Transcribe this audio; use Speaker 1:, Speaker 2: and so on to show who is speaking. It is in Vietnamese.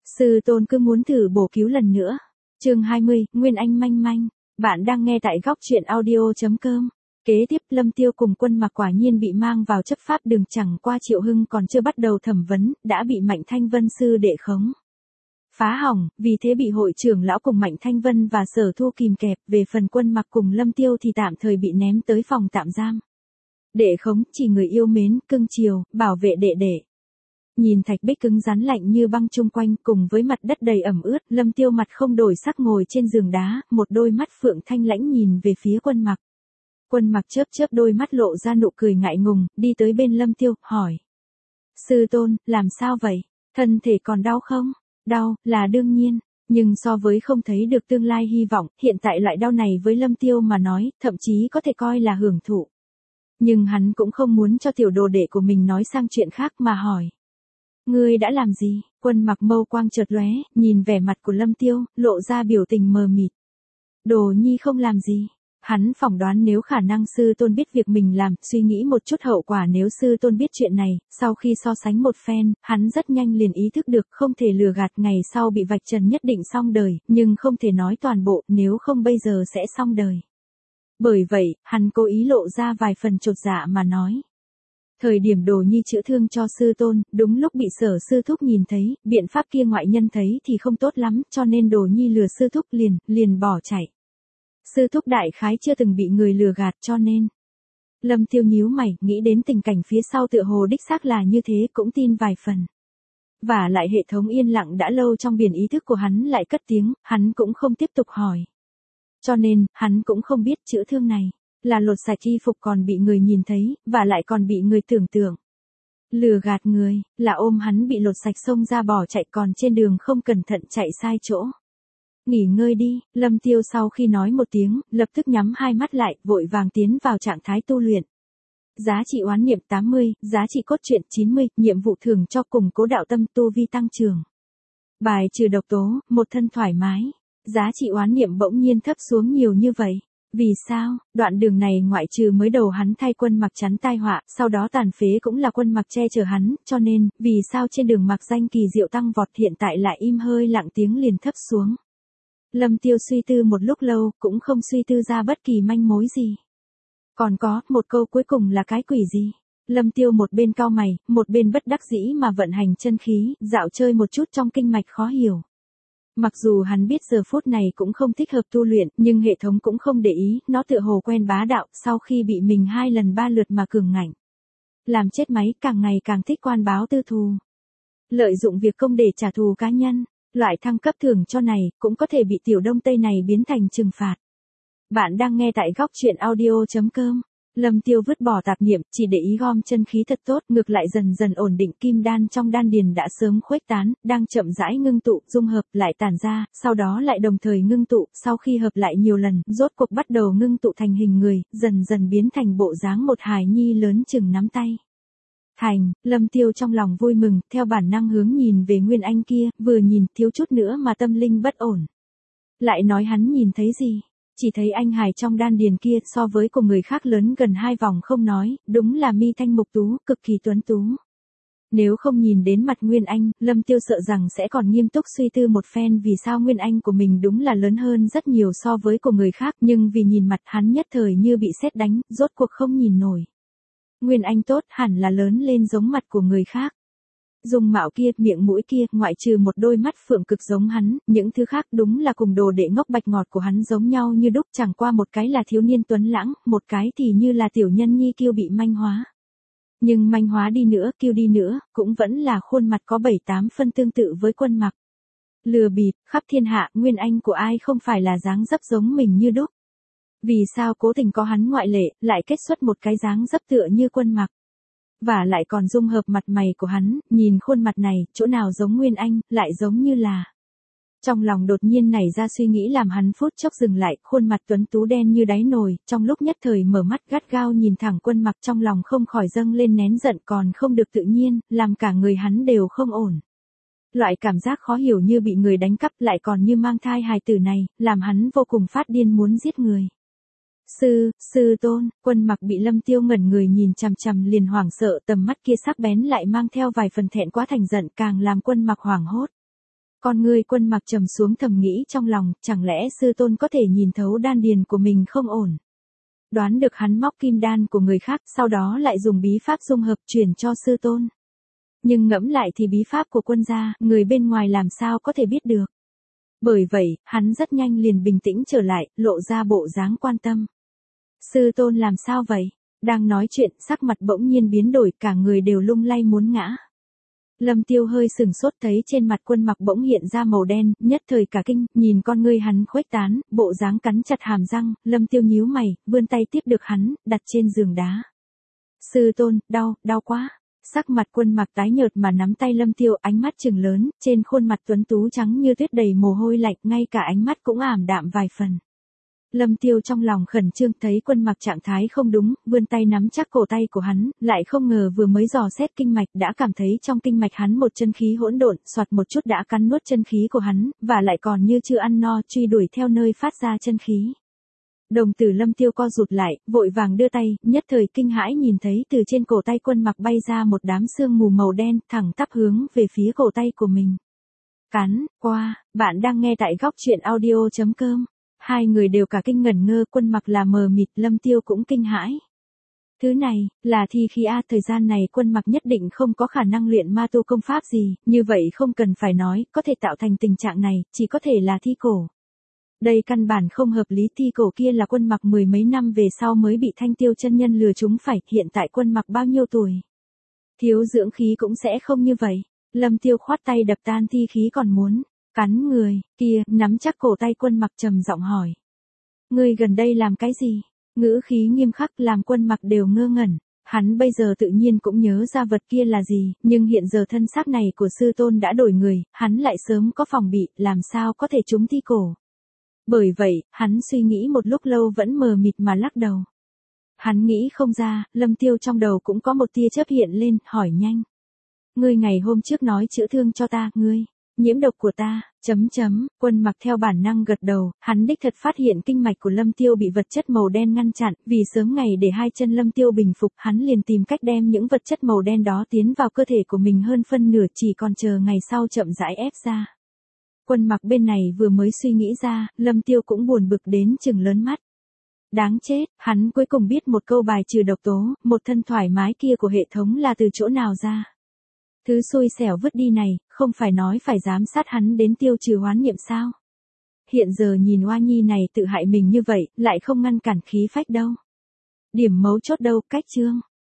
Speaker 1: Sư tôn cứ muốn thử bổ cứu lần nữa. Chương 20, Nguyên Anh manh manh. Bạn đang nghe tại góc truyện audio.com. Kế tiếp Lâm Tiêu cùng Quân Mặc quả nhiên bị mang vào chấp pháp đường, chẳng qua Triệu Hưng còn chưa bắt đầu thẩm vấn, đã bị Mạnh Thanh Vân sư đệ khống phá hỏng, vì thế bị hội trưởng lão cùng Mạnh Thanh Vân và Sở Thu kìm kẹp. Về phần Quân Mặc cùng Lâm Tiêu thì tạm thời bị ném tới phòng tạm giam. Đệ khống chỉ người yêu mến, cưng chiều, bảo vệ đệ đệ. Nhìn thạch bích cứng rắn lạnh như băng chung quanh cùng với mặt đất đầy ẩm ướt, Lâm Tiêu mặt không đổi sắc ngồi trên giường đá, một đôi mắt phượng thanh lãnh nhìn về phía Quân Mặc. Quân Mặc chớp chớp đôi mắt lộ ra nụ cười ngại ngùng, đi tới bên Lâm Tiêu, hỏi. Sư tôn, làm sao vậy? Thân thể còn đau không? Đau, là đương nhiên. Nhưng so với không thấy được tương lai hy vọng, hiện tại loại đau này với Lâm Tiêu mà nói, thậm chí có thể coi là hưởng thụ. Nhưng hắn cũng không muốn cho tiểu đồ đệ của mình nói sang chuyện khác mà hỏi. Ngươi đã làm gì? Quân Mặc mâu quang chợt lóe, nhìn vẻ mặt của Lâm Tiêu, lộ ra biểu tình mờ mịt. Đồ nhi không làm gì. Hắn phỏng đoán nếu khả năng sư tôn biết việc mình làm, suy nghĩ một chút hậu quả nếu sư tôn biết chuyện này, sau khi so sánh một phen, hắn rất nhanh liền ý thức được không thể lừa gạt, ngày sau bị vạch trần nhất định xong đời, nhưng không thể nói toàn bộ, nếu không bây giờ sẽ xong đời. Bởi vậy, hắn cố ý lộ ra vài phần chột dạ mà nói. Thời điểm đồ nhi chữa thương cho sư tôn, đúng lúc bị Sở sư thúc nhìn thấy, biện pháp kia ngoại nhân thấy thì không tốt lắm, cho nên đồ nhi lừa sư thúc liền bỏ chạy. Sư thúc đại khái chưa từng bị người lừa gạt cho nên. Lâm Tiêu nhíu mày, nghĩ đến tình cảnh phía sau tựa hồ đích xác là như thế, cũng tin vài phần. Và lại hệ thống yên lặng đã lâu trong biển ý thức của hắn lại cất tiếng, hắn cũng không tiếp tục hỏi. Cho nên, hắn cũng không biết chữa thương này là lột sạch y phục còn bị người nhìn thấy, và lại còn bị người tưởng tượng. Lừa gạt người, là ôm hắn bị lột sạch xông ra bỏ chạy, còn trên đường không cẩn thận chạy sai chỗ. Nghỉ ngơi đi, Lâm Tiêu sau khi nói một tiếng, lập tức nhắm hai mắt lại, vội vàng tiến vào trạng thái tu luyện. Giá trị oán niệm 80, giá trị cốt truyện 90, nhiệm vụ thưởng cho củng cố đạo tâm, tu vi tăng trưởng. Bài trừ độc tố, một thân thoải mái. Giá trị oán niệm bỗng nhiên thấp xuống nhiều như vậy. Vì sao? Đoạn đường này ngoại trừ mới đầu hắn thay Quân Mặc chắn tai họa, sau đó tàn phế cũng là Quân Mặc che chở hắn, cho nên, vì sao trên đường mặc danh kỳ diệu tăng vọt hiện tại lại im hơi lặng tiếng liền thấp xuống. Lâm Tiêu suy tư một lúc lâu, cũng không suy tư ra bất kỳ manh mối gì. Còn có, một câu cuối cùng là cái quỷ gì? Lâm Tiêu một bên cau mày, một bên bất đắc dĩ mà vận hành chân khí, dạo chơi một chút trong kinh mạch khó hiểu. Mặc dù hắn biết giờ phút này cũng không thích hợp tu luyện, nhưng hệ thống cũng không để ý, nó tựa hồ quen bá đạo, sau khi bị mình 2 lần 3 lượt mà cường ngạnh. Làm chết máy, càng ngày càng thích quan báo tư thù. Lợi dụng việc công để trả thù cá nhân. Loại thăng cấp thưởng cho này, cũng có thể bị tiểu đông tây này biến thành trừng phạt. Bạn đang nghe tại góc truyện audio.com. Lâm Tiêu vứt bỏ tạp niệm, chỉ để ý gom chân khí thật tốt, ngược lại dần dần ổn định, kim đan trong đan điền đã sớm khuếch tán, đang chậm rãi ngưng tụ, dung hợp, lại tản ra, sau đó lại đồng thời ngưng tụ, sau khi hợp lại nhiều lần, rốt cuộc bắt đầu ngưng tụ thành hình người, dần dần biến thành bộ dáng một hài nhi lớn chừng nắm tay. Thành, Lâm Tiêu trong lòng vui mừng, theo bản năng hướng nhìn về Nguyên Anh kia, vừa nhìn thiếu chút nữa mà tâm linh bất ổn. Lại nói hắn nhìn thấy gì? Chỉ thấy anh hài trong đan điền kia so với của người khác lớn gần 2 vòng không nói, đúng là mi thanh mục tú, cực kỳ tuấn tú. Nếu không nhìn đến mặt Nguyên Anh, Lâm Tiêu sợ rằng sẽ còn nghiêm túc suy tư một phen vì sao Nguyên Anh của mình đúng là lớn hơn rất nhiều so với của người khác, nhưng vì nhìn mặt hắn nhất thời như bị sét đánh, rốt cuộc không nhìn nổi. Nguyên Anh tốt hẳn là lớn lên giống mặt của người khác. Dung mạo kia, miệng mũi kia, ngoại trừ một đôi mắt phượng cực giống hắn, những thứ khác đúng là cùng đồ đệ ngốc bạch ngọt của hắn giống nhau như đúc, chẳng qua một cái là thiếu niên tuấn lãng, một cái thì như là tiểu nhân nhi kiêu bị manh hóa. Nhưng manh hóa đi nữa, kiêu đi nữa, cũng vẫn là khuôn mặt có 7-8 phân tương tự với Quân Mặc. Lừa bịp, khắp thiên hạ, Nguyên Anh của ai không phải là dáng dấp giống mình như đúc. Vì sao cố tình có hắn ngoại lệ, lại kết xuất một cái dáng dấp tựa như Quân Mặc. Và lại còn dung hợp mặt mày của hắn, nhìn khuôn mặt này, chỗ nào giống Nguyên Anh, lại giống như là. Trong lòng đột nhiên nảy ra suy nghĩ làm hắn phút chốc dừng lại, khuôn mặt tuấn tú đen như đáy nồi, trong lúc nhất thời mở mắt gắt gao nhìn thẳng Quân Mặc, trong lòng không khỏi dâng lên nén giận, còn không được tự nhiên, làm cả người hắn đều không ổn. Loại cảm giác khó hiểu như bị người đánh cắp, lại còn như mang thai hài tử này, làm hắn vô cùng phát điên muốn giết người. Sư tôn, Quân Mặc bị Lâm Tiêu ngẩn người nhìn chằm chằm liền hoảng sợ, tầm mắt kia sắc bén lại mang theo vài phần thẹn quá thành giận, càng làm Quân Mặc hoảng hốt. Con ngươi Quân Mặc trầm xuống thầm nghĩ trong lòng, chẳng lẽ sư tôn có thể nhìn thấu đan điền của mình không ổn. Đoán được hắn móc kim đan của người khác, sau đó lại dùng bí pháp dung hợp chuyển cho sư tôn. Nhưng ngẫm lại thì bí pháp của Quân gia, người bên ngoài làm sao có thể biết được. Bởi vậy, hắn rất nhanh liền bình tĩnh trở lại, lộ ra bộ dáng quan tâm. Sư tôn làm sao vậy? Đang nói chuyện, sắc mặt bỗng nhiên biến đổi, cả người đều lung lay muốn ngã. Lâm Tiêu hơi sừng sốt thấy trên mặt Quân Mặc bỗng hiện ra màu đen, nhất thời cả kinh, nhìn con ngươi hắn khuếch tán, bộ dáng cắn chặt hàm răng, Lâm Tiêu nhíu mày, vươn tay tiếp được hắn, đặt trên giường đá. Sư tôn, đau quá. Sắc mặt Quân Mặc tái nhợt mà nắm tay Lâm Tiêu, ánh mắt trừng lớn, trên khuôn mặt tuấn tú trắng như tuyết đầy mồ hôi lạnh, ngay cả ánh mắt cũng ảm đạm vài phần. Lâm Tiêu trong lòng khẩn trương thấy Quân Mặc trạng thái không đúng, vươn tay nắm chắc cổ tay của hắn, lại không ngờ vừa mới dò xét kinh mạch đã cảm thấy trong kinh mạch hắn một chân khí hỗn độn, soạt một chút đã cắn nuốt chân khí của hắn, và lại còn như chưa ăn no, truy đuổi theo nơi phát ra chân khí. Đồng tử Lâm Tiêu co rụt lại, vội vàng đưa tay, nhất thời kinh hãi nhìn thấy từ trên cổ tay Quân Mặc bay ra một đám sương mù màu đen, thẳng tắp hướng về phía cổ tay của mình. Cắn, qua, bạn đang nghe tại góc truyện audio.com. Hai người đều cả kinh ngẩn ngơ, Quân Mặc là mờ mịt, Lâm Tiêu cũng kinh hãi. Thứ này, là thi khí a, thời gian này Quân Mặc nhất định không có khả năng luyện ma tu công pháp gì, như vậy không cần phải nói, có thể tạo thành tình trạng này, chỉ có thể là thi cổ. Đây căn bản không hợp lý, thi cổ kia là Quân Mặc mười mấy năm về sau mới bị Thanh Tiêu chân nhân lừa chúng phải, hiện tại Quân Mặc bao nhiêu tuổi. Thiếu dưỡng khí cũng sẽ không như vậy. Lâm Tiêu khoát tay đập tan thi khí còn muốn cắn người, kia, nắm chắc cổ tay Quân Mặc trầm giọng hỏi. Ngươi gần đây làm cái gì? Ngữ khí nghiêm khắc làm Quân Mặc đều ngơ ngẩn. Hắn bây giờ tự nhiên cũng nhớ ra vật kia là gì, nhưng hiện giờ thân xác này của sư tôn đã đổi người, hắn lại sớm có phòng bị, làm sao có thể trúng thi cổ. Bởi vậy, hắn suy nghĩ một lúc lâu vẫn mờ mịt mà lắc đầu. Hắn nghĩ không ra, Lâm Tiêu trong đầu cũng có một tia chớp hiện lên, hỏi nhanh. Ngươi ngày hôm trước nói chữa thương cho ta, ngươi, nhiễm độc của ta, Quân Mặc theo bản năng gật đầu, hắn đích thật phát hiện kinh mạch của Lâm Tiêu bị vật chất màu đen ngăn chặn, vì sớm ngày để hai chân Lâm Tiêu bình phục, hắn liền tìm cách đem những vật chất màu đen đó tiến vào cơ thể của mình hơn phân nửa, chỉ còn chờ ngày sau chậm rãi ép ra. Quân Mặc bên này vừa mới suy nghĩ ra, Lâm Tiêu cũng buồn bực đến chừng lớn mắt. Đáng chết, hắn cuối cùng biết một câu bài trừ độc tố, một thân thoải mái kia của hệ thống là từ chỗ nào ra. Thứ xui xẻo vứt đi này, không phải nói phải giám sát hắn đến tiêu trừ hoán niệm sao. Hiện giờ nhìn Oa Nhi này tự hại mình như vậy, lại không ngăn cản khí phách đâu. Điểm mấu chốt đâu, cách chương.